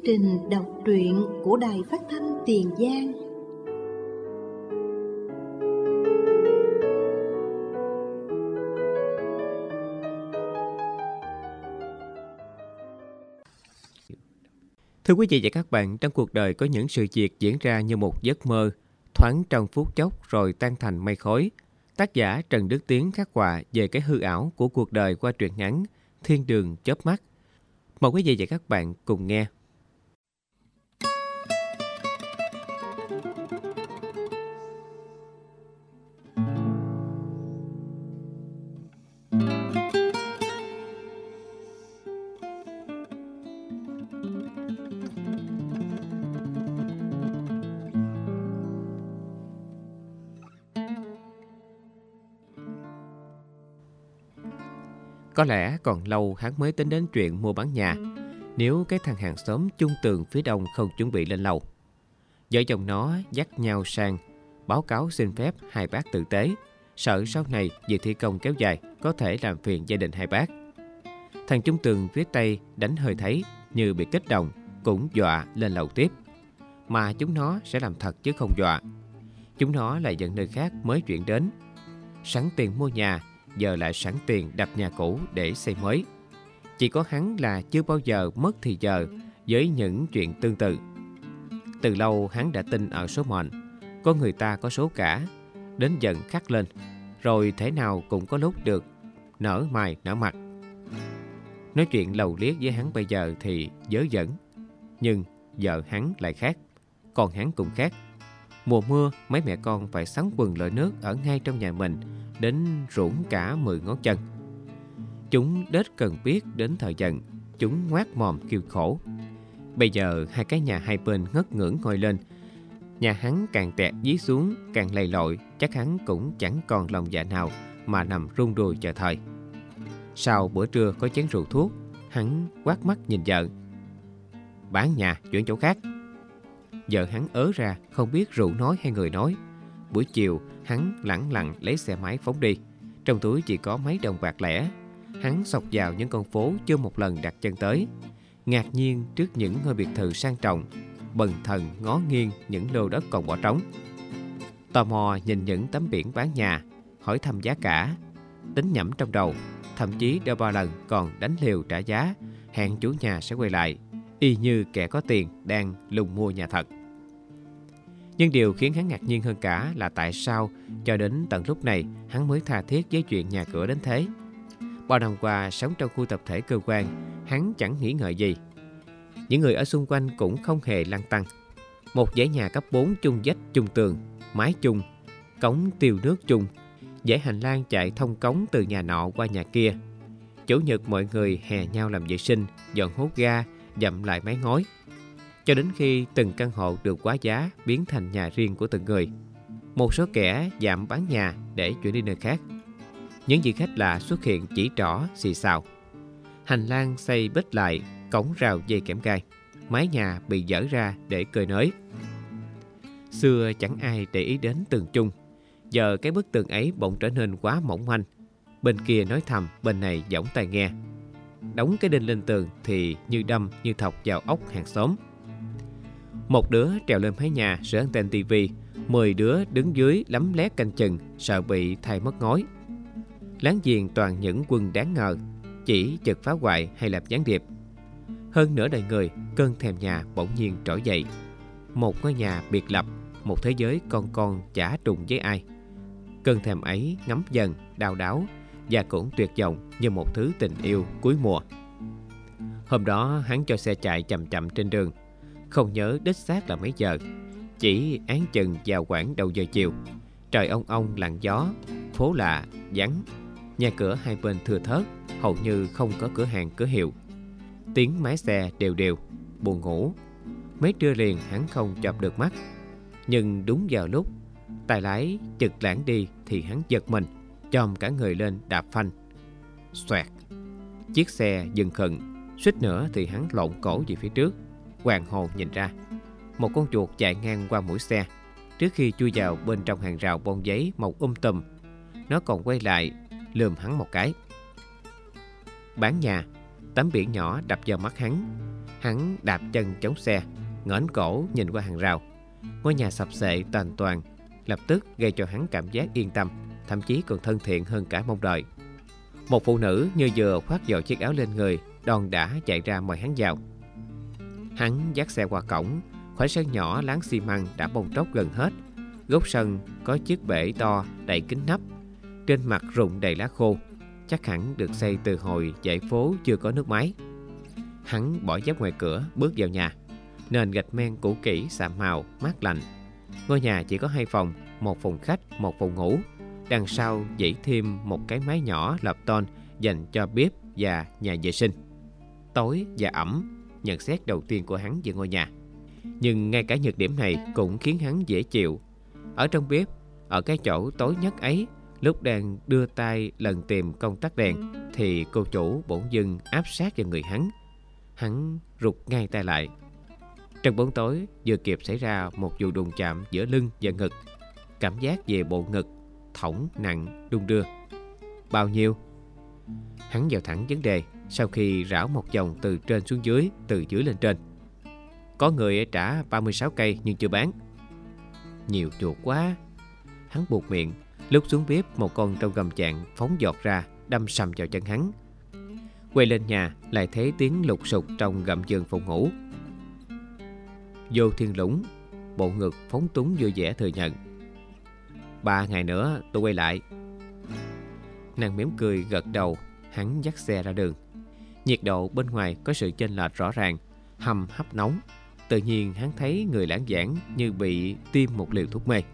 trình đọc truyện của Đài Phát thanh Tiền Giang. Thưa quý vị và các bạn, trong cuộc đời có những sự việc diễn ra như một giấc mơ, thoáng trong phút chốc rồi tan thành mây khói. Tác giả Trần Đức Tiến khắc họa về cái hư ảo của cuộc đời qua truyện ngắn Thiên đường chớp mắt. Mời quý vị và các bạn cùng nghe. Có lẽ còn lâu hắn mới tính đến chuyện mua bán nhà, nếu cái thằng hàng xóm chung tường phía đông không chuẩn bị lên lầu. Vợ chồng nó dắt nhau sang báo cáo xin phép hai bác tử tế, sợ sau này việc thi công kéo dài có thể làm phiền gia đình hai bác. Thằng chung tường phía tây đánh hơi thấy như bị kích động, cũng dọa lên lầu tiếp. Mà chúng nó sẽ làm thật chứ không dọa. Chúng nó lại dẫn nơi khác mới chuyển đến. Sẵn tiền mua nhà, giờ lại sẵn tiền đập nhà cũ để xây mới. Chỉ có hắn là chưa bao giờ mất thì giờ với những chuyện tương tự. Từ lâu hắn đã tin ở số mệnh, có người ta có số cả, đến dần khắc lên, rồi thế nào cũng có lúc được nở mày nở mặt. Nói chuyện lầu liếc với hắn bây giờ thì dớ dẫn, nhưng vợ hắn lại khác, con hắn cũng khác. Mùa mưa, mấy mẹ con phải sắn quần lội nước ở ngay trong nhà mình, đến rũn cả 10 ngón chân. Chúng đết cần biết đến thời giận, chúng ngoác mồm kêu khổ. Bây giờ hai cái nhà hai bên ngất ngưỡng ngồi lên. Nhà hắn càng tẹt dí xuống, càng lầy lội, chắc hắn cũng chẳng còn lòng dạ nào mà nằm run rùi chờ thời. Sau bữa trưa có chén rượu thuốc, hắn quát mắt nhìn vợ. Bán nhà, chuyển chỗ khác. Vợ hắn ớ ra, không biết rượu nói hay người nói. Buổi chiều, hắn lẳng lặng lấy xe máy phóng đi. Trong túi chỉ có mấy đồng bạc lẻ. Hắn xộc vào những con phố chưa một lần đặt chân tới. Ngạc nhiên trước những ngôi biệt thự sang trọng, bần thần ngó nghiêng những lô đất còn bỏ trống. Tò mò nhìn những tấm biển bán nhà, hỏi thăm giá cả. Tính nhẩm trong đầu, thậm chí đôi ba lần còn đánh liều trả giá, hẹn chủ nhà sẽ quay lại, y như kẻ có tiền đang lùng mua nhà thật. Nhưng điều khiến hắn ngạc nhiên hơn cả là tại sao cho đến tận lúc này hắn mới tha thiết với chuyện nhà cửa đến thế. Bao năm qua sống trong khu tập thể cơ quan, hắn chẳng nghĩ ngợi gì. Những người ở xung quanh cũng không hề lăn tăn. Một dãy nhà cấp 4 chung vách chung tường, mái chung, cống tiêu nước chung, dãy hành lang chạy thông cống từ nhà nọ qua nhà kia. Chủ nhật mọi người hè nhau làm vệ sinh, dọn hốt ga, dặm lại mái ngói. Cho đến khi từng căn hộ được quá giá biến thành nhà riêng của từng người. Một số kẻ dạm bán nhà để chuyển đi nơi khác. Những vị khách lạ xuất hiện chỉ trỏ xì xào. Hành lang xây bít lại, cổng rào dây kẽm gai. Mái nhà bị dỡ ra để cơi nới. Xưa chẳng ai để ý đến tường chung. Giờ cái bức tường ấy bỗng trở nên quá mỏng manh. Bên kia nói thầm, bên này giỏng tai nghe. Đóng cái đinh lên tường thì như đâm như thọc vào ốc hàng xóm. Một đứa trèo lên mái nhà sửa anten tivi, 10 đứa đứng dưới lấm lét canh chừng, sợ bị thay mất ngói. Láng giềng toàn những quân đáng ngờ, chỉ chực phá hoại hay làm gián điệp. Hơn nửa đời người, cơn thèm nhà bỗng nhiên trỗi dậy. Một ngôi nhà biệt lập, một thế giới con chả trùng với ai. Cơn thèm ấy ngấm dần, đau đáu và cũng tuyệt vọng như một thứ tình yêu cuối mùa. Hôm đó hắn cho xe chạy chậm chậm trên đường. Không nhớ đích xác là mấy giờ, chỉ án chừng vào khoảng đầu giờ chiều. Trời ong ong lặng gió, phố lạ, vắng. Nhà cửa hai bên thưa thớt, hầu như không có cửa hàng cửa hiệu. Tiếng máy xe đều đều, buồn ngủ. Mấy trưa liền hắn không chợp được mắt. Nhưng đúng vào lúc tay lái chực lãng đi thì hắn giật mình, chồm cả người lên đạp phanh. Xoẹt. Chiếc xe dừng khựng, suýt nữa thì hắn lộn cổ về phía trước. Hoàng hồn nhìn ra, một con chuột chạy ngang qua mũi xe. Trước khi chui vào bên trong hàng rào bông giấy màu tùm, nó còn quay lại lườm hắn một cái. Bán nhà, Tấm biển nhỏ đập vào mắt hắn. Hắn đạp chân chống xe, ngẩng cổ nhìn qua hàng rào. Ngôi nhà sập xệ toàn toàn, lập tức gây cho hắn cảm giác yên tâm, thậm chí còn thân thiện hơn cả mong đợi. Một phụ nữ như vừa khoác vào chiếc áo lên người, đòn đã chạy ra mời hắn vào. Hắn dắt xe qua cổng. Khoảng sân nhỏ láng xi măng đã bong tróc gần hết. Góc sân có chiếc bể to đầy kính nắp, trên mặt rụng đầy lá khô, chắc hẳn được xây từ hồi dãy phố chưa có nước máy. Hắn bỏ dép ngoài cửa bước vào nhà. Nền gạch men cũ kỹ xạm màu, mát lạnh. Ngôi nhà chỉ có 2 phòng, một phòng khách, một phòng ngủ. Đằng sau dãy thêm một cái mái nhỏ lợp tôn dành cho bếp và nhà vệ sinh. Tối và ẩm, nhận xét đầu tiên của hắn về ngôi nhà. Nhưng ngay cả nhược điểm này cũng khiến hắn dễ chịu. Ở trong bếp, ở cái chỗ tối nhất ấy, lúc đang đưa tay lần tìm công tắc đèn, thì cô chủ bỗng dưng áp sát vào người hắn. Hắn rụt ngay tay lại. Trong bóng tối vừa kịp xảy ra một vụ đụng chạm giữa lưng và ngực. Cảm giác về bộ ngực thõng nặng đung đưa. Bao nhiêu? Hắn vào thẳng vấn đề sau khi rảo một vòng từ trên xuống dưới, từ dưới lên trên. Có người trả 36 cây nhưng chưa bán. Nhiều chuột quá. Hắn buột miệng. Lúc xuống bếp, một con trâu gầm chạng phóng giọt ra, đâm sầm vào chân hắn. Quay lên nhà, lại thấy tiếng lục sục trong gầm giường phòng ngủ. Vô Thiên Lũng, bộ ngực phóng túng vui vẻ thừa nhận. 3 ngày nữa tôi quay lại. Nàng mỉm cười gật đầu. Hắn dắt xe ra đường. Nhiệt độ bên ngoài có sự chênh lệch rõ ràng, hầm hấp nóng. Tự nhiên hắn thấy người lãng giảng như bị tiêm một liều thuốc mê.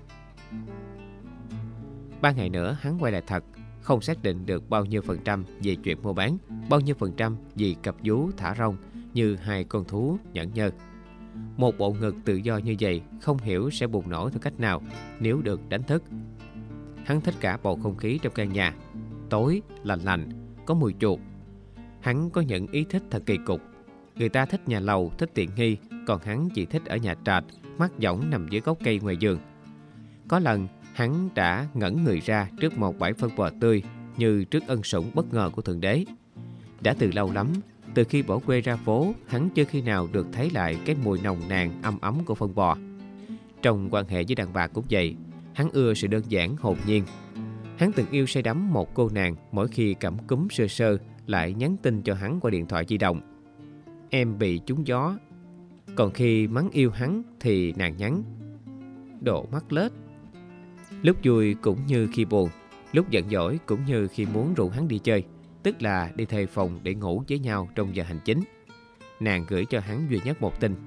3 ngày nữa hắn quay lại thật. Không xác định được bao nhiêu % về chuyện mua bán, bao nhiêu % vì cặp vú thả rong như 2 con thú nhẫn nhơ. Một bộ ngực tự do như vậy không hiểu sẽ bùng nổ theo cách nào nếu được đánh thức. Hắn thích cả bầu không khí trong căn nhà. Tối, lạnh lạnh, có mùi chuột. Hắn có những ý thích thật kỳ cục. Người ta thích nhà lầu, thích tiện nghi, còn hắn chỉ thích ở nhà trệt, mắt võng nằm dưới gốc cây ngoài vườn. Có lần hắn đã ngẩn người ra trước một bãi phân bò tươi, như trước ân sủng bất ngờ của Thượng Đế. Đã từ lâu lắm, từ khi bỏ quê ra phố, hắn chưa khi nào được thấy lại cái mùi nồng nàn âm ấm của phân bò. Trong quan hệ với đàn bà cũng vậy, hắn ưa sự đơn giản hồn nhiên. Hắn từng yêu say đắm một cô nàng, mỗi khi cảm cúm sơ sơ lại nhắn tin cho hắn qua điện thoại di động. Em bị trúng gió. Còn khi mắng yêu hắn thì nàng nhắn: Đồ mắc lết. Lúc vui cũng như khi buồn, lúc giận dỗi cũng như khi muốn rủ hắn đi chơi, tức là đi thuê phòng để ngủ với nhau trong giờ hành chính. Nàng gửi cho hắn duy nhất một tin: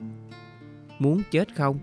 Muốn chết không?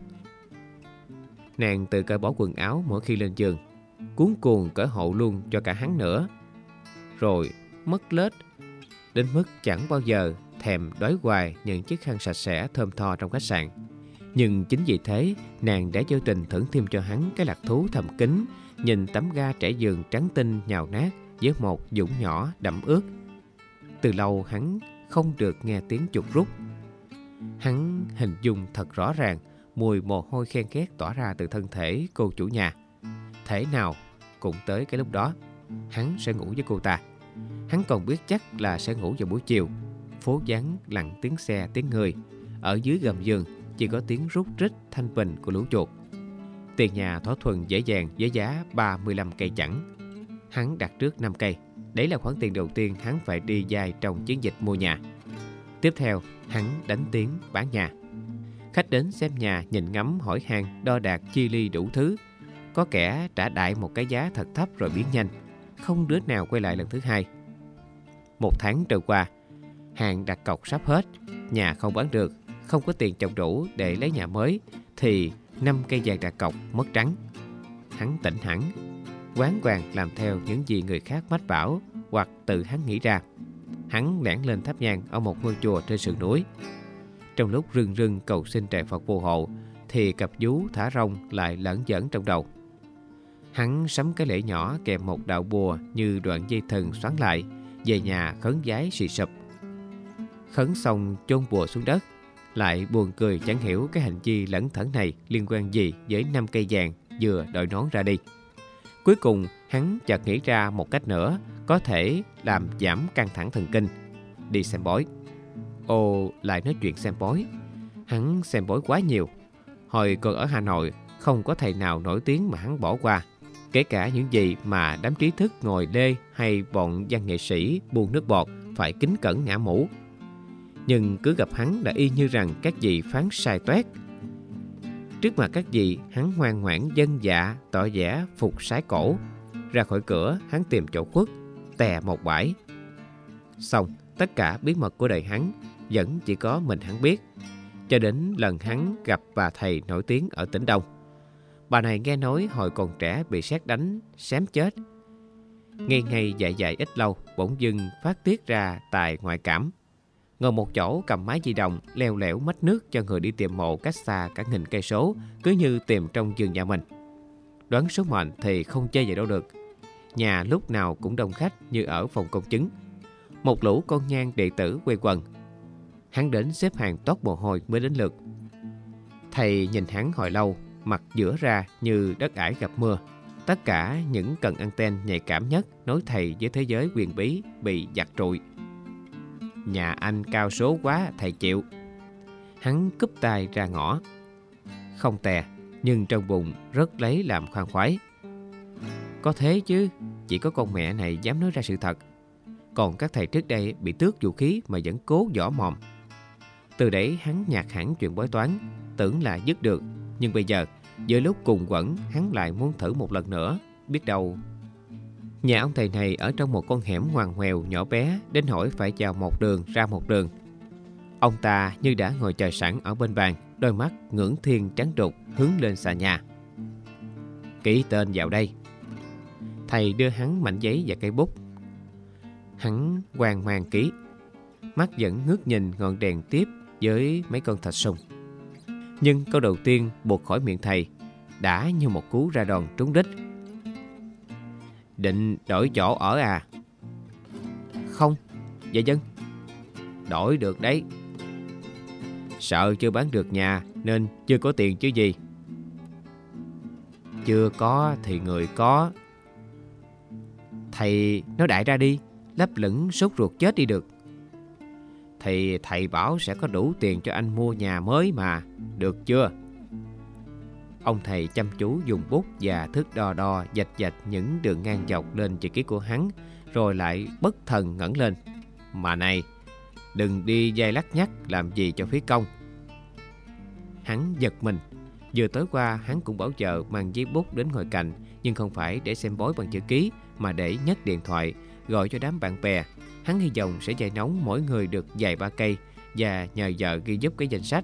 Nàng tự cởi bỏ quần áo mỗi khi lên giường, cuống cuồng cởi hộ luôn cho cả hắn nữa. Rồi mất lết đến mức chẳng bao giờ thèm đói hoài những chiếc khăn sạch sẽ thơm tho trong khách sạn. Nhưng chính vì thế, nàng đã vô tình thưởng thêm cho hắn cái lạc thú thầm kín, nhìn tấm ga trải giường trắng tinh nhào nát với một vũng nhỏ đẫm ướt. Từ lâu hắn không được nghe tiếng chuột rút. Hắn hình dung thật rõ ràng mùi mồ hôi khen ghét tỏa ra từ thân thể cô chủ nhà. Thể nào cũng tới cái lúc đó, hắn sẽ ngủ với cô ta. Hắn còn biết chắc là sẽ ngủ vào buổi chiều. Phố vắng lặng tiếng xe tiếng người. Ở dưới gầm giường chỉ có tiếng rút rít thanh bình của lũ chuột. Tiền nhà thỏa thuận dễ dàng với giá 35 cây chẵn. Hắn đặt trước 5 cây. Đấy là khoản tiền đầu tiên hắn phải đi dài trong chiến dịch mua nhà. Tiếp theo, hắn đánh tiếng bán nhà. Khách đến xem nhà nhìn ngắm hỏi han đo đạc chi ly đủ thứ. Có kẻ trả đại một cái giá thật thấp rồi biến nhanh. Không đứa nào quay lại lần thứ hai. 1 tháng trôi qua, hàng đặt cọc sắp hết, nhà không bán được, không có tiền trồng đủ để lấy nhà mới, thì 5 cây vàng đặt cọc mất trắng. Hắn tỉnh hẳn, quán quàng làm theo những gì người khác mách bảo hoặc tự hắn nghĩ ra. Hắn lẻn lên tháp nhang ở một ngôi chùa trên sườn núi. Trong lúc rưng rưng cầu xin trời Phật phù hộ, thì cặp vú thả rong lại lởn giởn trong đầu. Hắn sắm cái lễ nhỏ kèm một đạo bùa như đoạn dây thừng xoắn lại, về nhà khấn vái xì sụp. Khấn xong chôn bùa xuống đất. Lại buồn cười chẳng hiểu cái hành vi lẩn thẩn này liên quan gì với 5 cây vàng vừa đội nón ra đi. Cuối cùng hắn chợt nghĩ ra một cách nữa có thể làm giảm căng thẳng thần kinh. đi xem bói. Ồ, lại nói chuyện xem bói. Hắn xem bói quá nhiều. Hồi còn ở Hà Nội, không có thầy nào nổi tiếng mà hắn bỏ qua. Kể cả những gì mà đám trí thức ngồi lê hay bọn văn nghệ sĩ buôn nước bọt phải kính cẩn ngã mũ. Nhưng cứ gặp hắn là y như rằng các vị phán sai toét. Trước mặt các vị, hắn ngoan ngoãn dân dạ, tỏ vẻ phục sái cổ. Ra khỏi cửa, hắn tìm chỗ khuất, tè một bãi. Xong, tất cả bí mật của đời hắn vẫn chỉ có mình hắn biết. Cho đến lần hắn gặp bà thầy nổi tiếng ở tỉnh Đông. Bà này nghe nói hồi còn trẻ bị sét đánh, xém chết. Ngày dạy dạy ít lâu, bỗng dưng phát tiết ra tài ngoại cảm. Ngồi một chỗ cầm máy di động, leo lẻo mách nước cho người đi tìm mộ cách xa cả nghìn cây số, cứ như tìm trong vườn nhà mình. Đoán số mệnh thì không chơi về đâu được. Nhà lúc nào cũng đông khách như ở phòng công chứng. Một lũ con nhang đệ tử quây quần. Hắn đến xếp hàng toát mồ hôi mới đến lượt. Thầy nhìn hắn hồi lâu, mặt giữa ra như đất ải gặp mưa. Tất cả những cần anten nhạy cảm nhất nối thầy với thế giới huyền bí bị giặt trụi. Nhà anh cao số quá, thầy chịu. Hắn cúp tay ra ngõ. Không tè, nhưng trong bụng rất lấy làm khoan khoái. Có thế chứ, chỉ có con mẹ này dám nói ra sự thật. Còn các thầy trước đây bị tước vũ khí mà vẫn cố võ mồm. Từ đấy hắn nhạt hẳn chuyện bói toán, tưởng là dứt được. Nhưng bây giờ, giữa lúc cùng quẩn, hắn lại muốn thử một lần nữa. Biết đâu... Nhà ông thầy này ở trong một con hẻm ngoằn ngoèo nhỏ bé, đến nỗi phải vào một đường ra một đường. Ông ta như đã ngồi chờ sẵn ở bên bàn, đôi mắt ngưỡng thiên trắng đục hướng lên xà nhà. Ký tên vào đây. Thầy đưa hắn mảnh giấy và cây bút. Hắn hoang mang ký. Mắt vẫn ngước nhìn ngọn đèn tiếp với mấy con thạch sùng. Nhưng câu đầu tiên buộc khỏi miệng thầy đã như một cú ra đòn trúng đích. Định đổi chỗ ở à? Không, dạ dân. Đổi được đấy. Sợ chưa bán được nhà nên chưa có tiền chứ gì. Chưa có thì người có. Thầy nói đại ra đi, lấp lửng sốt ruột chết đi được. Thì thầy bảo sẽ có đủ tiền cho anh mua nhà mới mà, được chưa? Ông thầy chăm chú dùng bút và thước đo đo vạch những đường ngang dọc lên chữ ký của hắn, rồi lại bất thần ngẩng lên. Mà này, đừng đi dây lắc nhắc làm gì cho phí công. Hắn giật mình. Vừa tối qua hắn cũng bảo vợ mang giấy bút đến ngồi cạnh, nhưng không phải để xem bói bằng chữ ký, mà để nhấc điện thoại gọi cho đám bạn bè. Hắn hy vọng sẽ dày nóng mỗi người được vài ba cây và nhờ vợ ghi giúp cái danh sách.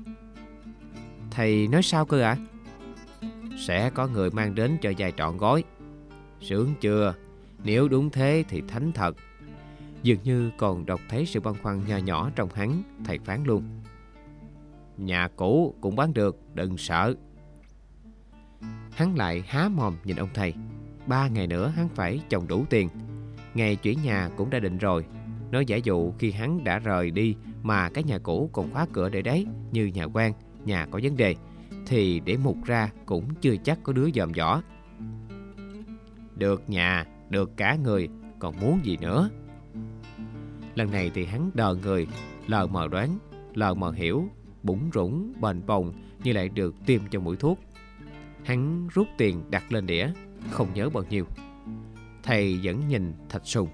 Thầy nói sao cơ ạ? Sẽ có người mang đến cho vài trọn gói. Sướng chưa? Nếu đúng thế thì thánh thật. Dường như còn đọc thấy sự băn khoăn nho nhỏ trong hắn, thầy phán luôn. Nhà cũ cũng bán được, đừng sợ. Hắn lại há mồm nhìn ông thầy. 3 ngày nữa hắn phải chồng đủ tiền. Ngày chuyển nhà cũng đã định rồi. Nói giả dụ khi hắn đã rời đi mà cái nhà cũ còn khóa cửa để đấy, như nhà quan, nhà có vấn đề, thì để mục ra cũng chưa chắc có đứa dòm dõ. Được nhà, được cả người, còn muốn gì nữa? Lần này thì hắn đờ người, lờ mờ đoán, lờ mờ hiểu, bủn rủn, bền bồng như lại được tiêm cho mũi thuốc. Hắn rút tiền đặt lên đĩa, không nhớ bao nhiêu. Thầy vẫn nhìn thạch sùng.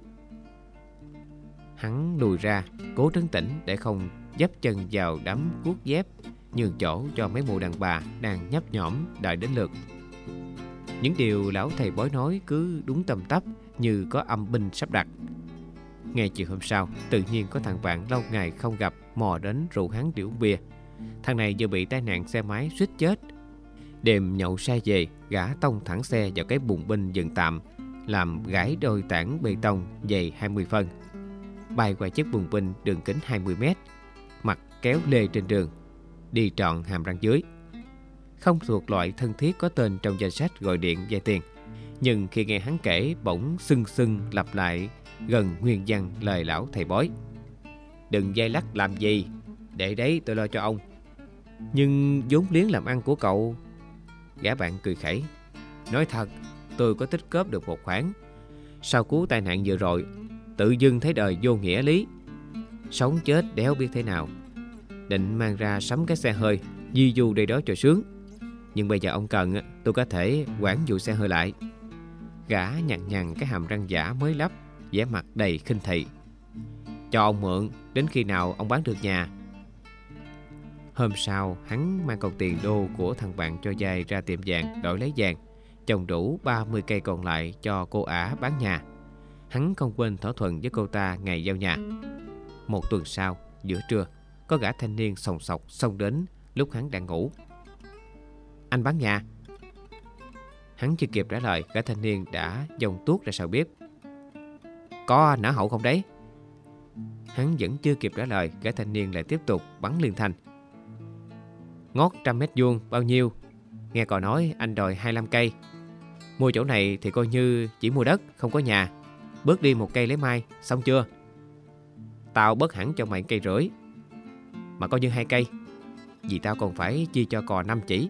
Hắn lùi ra, cố trấn tĩnh để không dấp chân vào đám guốc dép, nhường chỗ cho mấy mụ đàn bà đang nhấp nhổm đợi đến lượt. Những điều lão thầy bói nói cứ đúng tầm tắp như có âm binh sắp đặt. Ngày chiều hôm sau, tự nhiên có thằng bạn lâu ngày không gặp mò đến rủ hắn đi uống bia. Thằng này vừa bị tai nạn xe máy suýt chết. Đêm nhậu say về, gã tông thẳng xe vào cái bùng binh dựng tạm, làm gãy đôi tảng bê tông dày 20 phân. Bay qua chiếc bùng binh đường kính 20 mét, mặt kéo lê trên đường, đi trọn hàm răng dưới. Không thuộc loại thân thiết có tên trong danh sách gọi điện vay tiền. Nhưng khi nghe hắn kể, bỗng sưng sưng lặp lại gần nguyên văn lời lão thầy bói. Đừng dây lắc làm gì, để đấy tôi lo cho ông. Nhưng vốn liếng làm ăn của cậu... Gã bạn cười khẩy. Nói thật, tôi có tích góp được một khoản. Sau cú tai nạn vừa rồi, tự dưng thấy đời vô nghĩa lý, sống chết đéo biết thế nào. Định mang ra sắm cái xe hơi, di du đây đó cho sướng. Nhưng bây giờ ông cần, tôi có thể quản vụ xe hơi lại. Gã nhằn nhằn cái hàm răng giả mới lắp, vẻ mặt đầy khinh thị. Cho ông mượn, đến khi nào ông bán được nhà. Hôm sau, hắn mang cọc tiền đô của thằng bạn cho vay ra tiệm vàng đổi lấy vàng, chồng đủ 30 cây còn lại cho cô ả bán nhà. Hắn không quên thỏa thuận với cô ta ngày giao nhà. Một tuần sau, giữa trưa, có gã thanh niên sòng sọc xông đến lúc hắn đang ngủ. Anh bán nhà? Hắn chưa kịp trả lời, gã thanh niên đã dông tuốt ra sau bếp. Có nở hậu không đấy? Hắn vẫn chưa kịp trả lời, gã thanh niên lại tiếp tục bắn liên thanh. Ngót 100 mét vuông bao nhiêu? Nghe cò nói anh đòi 25 cây. Mua chỗ này thì coi như chỉ mua đất, không có nhà. Bớt đi 1 cây lấy mai, xong chưa? Tao bớt hẳn cho mày 1,5 cây. Mà coi như 2 cây, vì tao còn phải chia cho cò 5 chỉ.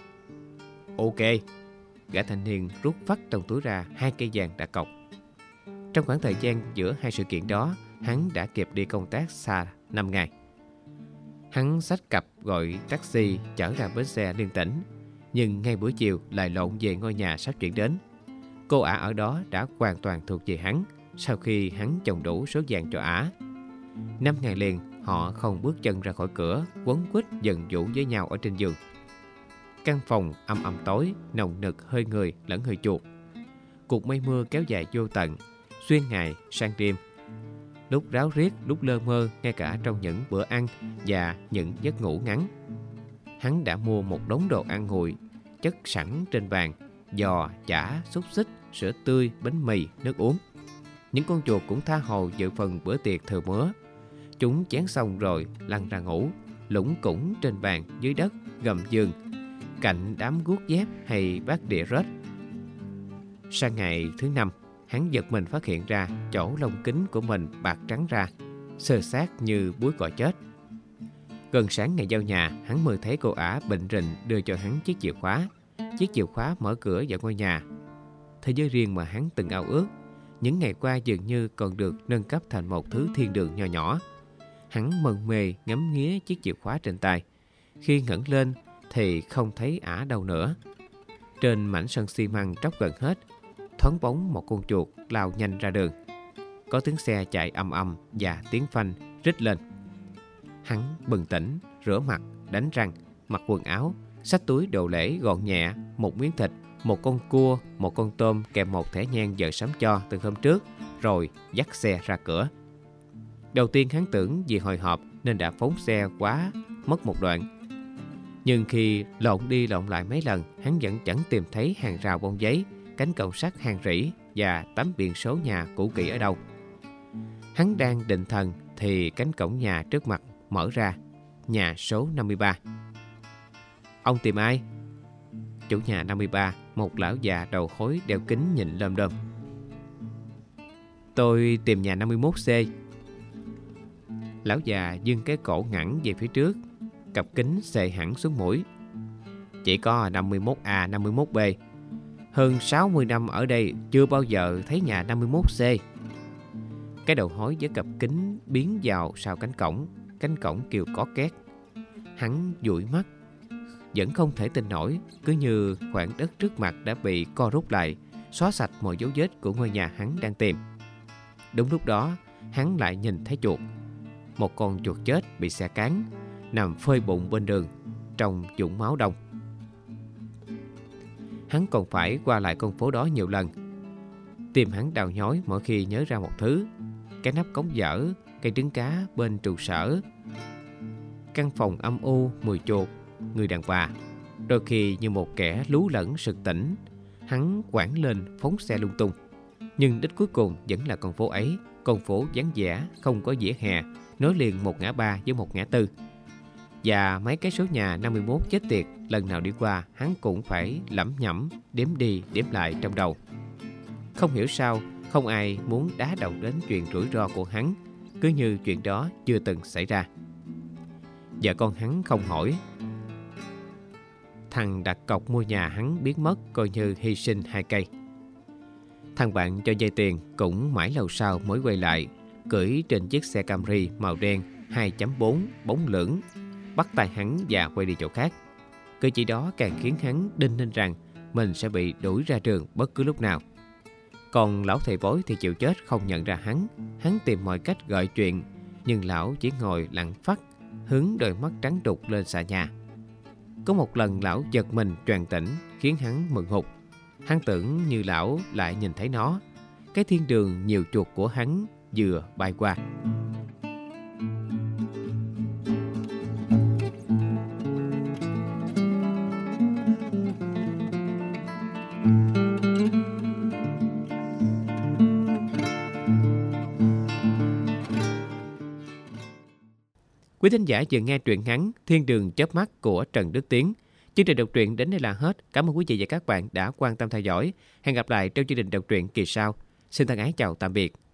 Ok. Gã thanh niên rút phắt trong túi ra 2 cây vàng đã cọc. Trong khoảng thời gian giữa hai sự kiện đó, hắn đã kịp đi công tác xa 5 ngày. Hắn xách cặp gọi taxi chở ra bến xe liên tỉnh. Nhưng ngay buổi chiều lại lộn về ngôi nhà sắp chuyển đến. Cô ả ở đó đã hoàn toàn thuộc về hắn sau khi hắn chồng đủ số vàng cho ả. 5 ngày liền họ không bước chân ra khỏi cửa, quấn quýt dần dụ với nhau ở trên giường. Căn phòng âm âm tối, nồng nực hơi người lẫn hơi chuột. Cục mây mưa kéo dài vô tận, xuyên ngày sang đêm. Lúc ráo riết, lúc lơ mơ, ngay cả trong những bữa ăn và những giấc ngủ ngắn. Hắn đã mua một đống đồ ăn nguội chất sẵn trên bàn: giò, chả, xúc xích, sữa tươi, bánh mì, nước uống. Những con chuột cũng tha hồ dự phần bữa tiệc thừa mứa. Chúng chén xong rồi lăn ra ngủ, lủng củng trên bàn, dưới đất, gầm giường, cạnh đám guốc dép hay bát đĩa rết. Sang ngày thứ 5, hắn giật mình phát hiện ra chỗ lông kính của mình bạc trắng ra, xơ xác như búi cò chết. Gần sáng ngày giao nhà, hắn mơ thấy cô ả bệnh rình đưa cho hắn chiếc chìa khóa. Chiếc chìa khóa mở cửa vào ngôi nhà. Thế giới riêng mà hắn từng ao ước, những ngày qua dường như còn được nâng cấp thành một thứ thiên đường nho nhỏ. Hắn mân mê ngắm nghía chiếc chìa khóa trên tay. Khi ngẩng lên thì không thấy ả đâu nữa. Trên mảnh sân xi măng tróc gần hết, thoáng bóng một con chuột lao nhanh ra đường. Có tiếng xe chạy ầm ầm và tiếng phanh rít lên. Hắn bừng tỉnh, rửa mặt, đánh răng, mặc quần áo, xách túi đồ lễ gọn nhẹ, một miếng thịt, một con cua, một con tôm kèm một thẻ nhang vợ sắm cho từ hôm trước, rồi dắt xe ra cửa. Đầu tiên hắn tưởng vì hồi hộp nên đã phóng xe quá mất một đoạn. Nhưng khi lộn đi lộn lại mấy lần, hắn vẫn chẳng tìm thấy hàng rào bông giấy, cánh cổng sắt hàng rỉ và tấm biển số nhà cũ kỹ ở đâu. Hắn đang định thần thì cánh cổng nhà trước mặt mở ra, nhà số 53. Ông tìm ai? Chủ nhà 53, một lão già đầu khối đeo kính nhìn lơm đơm. Tôi tìm nhà 51C. Lão già dương cái cổ ngẩng về phía trước, cặp kính xệ hẳn xuống mũi. Chỉ có 51A, 51B. Hơn 60 năm ở đây chưa bao giờ thấy nhà 51C. Cái đầu hói với cặp kính biến vào sau cánh cổng kêu có két. Hắn dụi mắt, vẫn không thể tin nổi, cứ như khoảng đất trước mặt đã bị co rút lại, xóa sạch mọi dấu vết của ngôi nhà hắn đang tìm. Đúng lúc đó, hắn lại nhìn thấy chuột. Một con chuột chết bị xe cán, nằm phơi bụng bên đường, trong vũng máu đông. Hắn còn phải qua lại con phố đó nhiều lần. Tim hắn đau nhói mỗi khi nhớ ra một thứ: cái nắp cống dở, cây trứng cá bên trụ sở, căn phòng âm u, mùi chuột, người đàn bà. Đôi khi như một kẻ lú lẫn sực tỉnh, hắn quảng lên phóng xe lung tung. Nhưng đích cuối cùng vẫn là con phố ấy, con phố vắng vẻ, không có vỉa hè, nối liền một ngã ba với một ngã tư. Và mấy cái số nhà 51 chết tiệt, lần nào đi qua hắn cũng phải lẩm nhẩm, đếm đi đếm lại trong đầu. Không hiểu sao, không ai muốn đá đầu đến chuyện rủi ro của hắn, cứ như chuyện đó chưa từng xảy ra. Vợ con hắn không hỏi. Thằng đặt cọc mua nhà hắn biến mất, coi như hy sinh 2 cây. Thằng bạn cho vay tiền cũng mãi lâu sau mới quay lại, cưỡi trên chiếc xe Camry màu đen 2.4 bóng lưỡng, bắt tay hắn và quay đi chỗ khác. Cử chỉ đó càng khiến hắn đinh ninh rằng mình sẽ bị đuổi ra trường bất cứ lúc nào. Còn lão thầy bói thì chịu chết không nhận ra hắn tìm mọi cách gợi chuyện, nhưng lão chỉ ngồi lặng phắt, hướng đôi mắt trắng đục lên xà nhà. Có một lần lão giật mình choàng tỉnh, khiến hắn mừng hụt. Hắn tưởng như lão lại nhìn thấy nó, cái thiên đường nhiều chuột của hắn vừa bay qua. Quý thính giả vừa nghe truyện ngắn Thiên đường chớp mắt của Trần Đức Tiến. Chương trình đọc truyện đến đây là hết. Cảm ơn quý vị và các bạn đã quan tâm theo dõi. Hẹn gặp lại trong chương trình đọc truyện kỳ sau. Xin thân ái chào tạm biệt.